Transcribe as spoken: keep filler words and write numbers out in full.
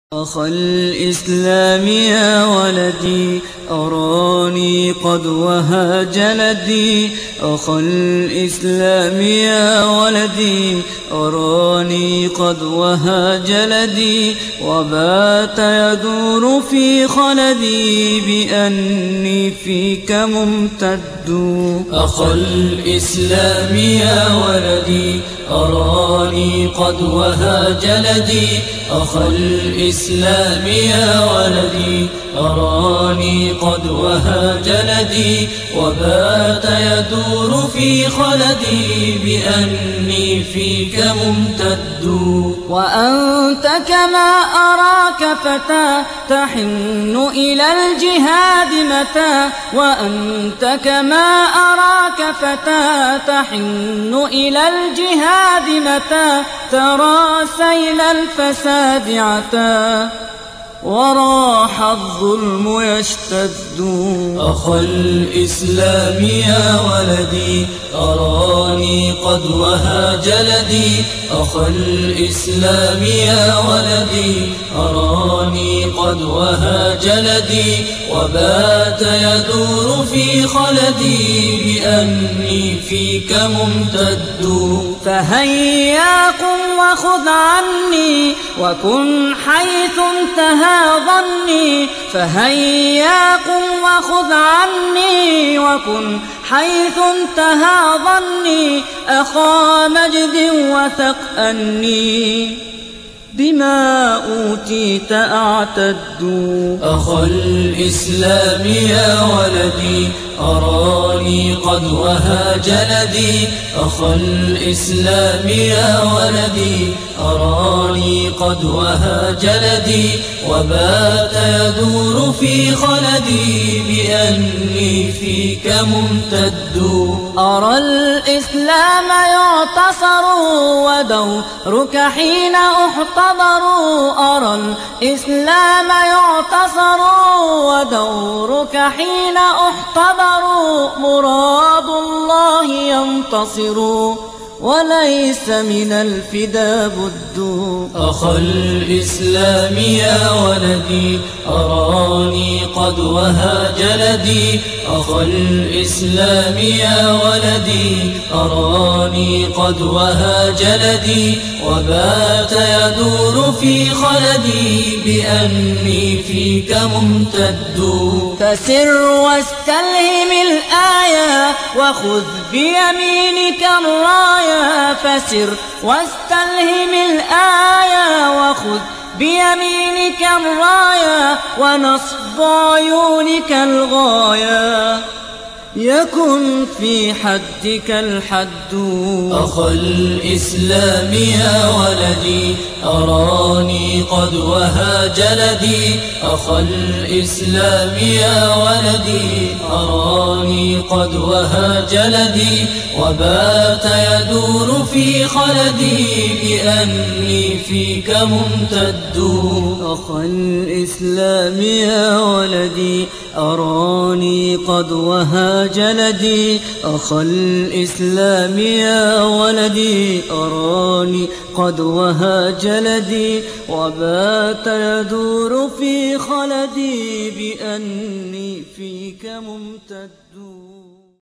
أخ الإسلام يا ولدي أراني قد وهاج لدي. أخ الإسلام يا ولدي أراني قد وهاج لدي، وبات يدور في خلدي بأني فيك ممتد. أخ الإسلام يا ولدي أراني قد وهاج لدي. أخ الإسلام يا ولدي أراني قد وهاج لدي، وبات يدور في خلدي بأني فيك ممتد. وأنت كما أراك فتى تحن إلى الجهاد متى. وأنت كما أراك فتى تحن إلى الجهاد متى. ترى سيل الفساد عتى وراح الظلم يشتد. أخ الإسلام يا ولدي أراني قد وهاج لدي. أخ الإسلام يا ولدي أراني قد وهاج لدي، وبات يدور في خلدي بأني فيك ممتد. فهيا قم وخذ عني وكن حيث انتهى ظني. فهيا قم وخذ عني وكن حيث انتهى ظني. أخا مجد وثق أني بما أوتيت أعتد. أخ الإسلام يا ولدي أراني قد وهاج لدي. أخ الإسلام يا ولدي أراني قد وهاج لدي، وبات يدور في خلدي بأني فيك ممتد. أرى الإسلام يعتصر ودورك حين احتضر. أرى الإسلام يعتصر ودورك حين احتضر. مراد الله ينتصر وليس من الفدا بد. أخ الإسلام يا ولدي أراني قد وهاج لدي. أخ الإسلام يا ولدي أراني قد وهاج لدي، وبات يدور في خلدي بأني فيك ممتد. فسر واستلهم الآية وخذ بيمينك الراية. فسر واستلهم الآية وخذ بيمينك الراية، ونصب عيونك الغاية يكن في حدك الحد. أخ الإسلام يا ولدي أراني قد وهاج لدي. أخ الإسلام يا ولدي أراني قد وهاج لدي، وبات يدور في خلدي بأني فيك ممتد. أخ الإسلام يا ولدي أراني قد وهاج لدي. أخ الإسلام يا ولدي أراني قد وهاج لدي، وبات يدور في خلدي بأني فيك ممتد.